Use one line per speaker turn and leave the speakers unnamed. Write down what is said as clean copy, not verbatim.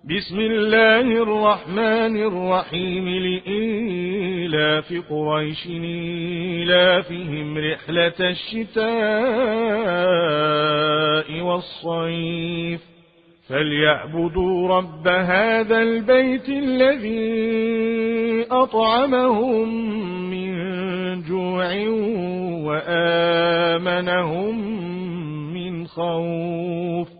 بسم الله الرحمن الرحيم لإيلاف قريش إيلافهم رحلة الشتاء والصيف فليعبدوا رب هذا البيت الذي أطعمهم من جوع وآمنهم من خوف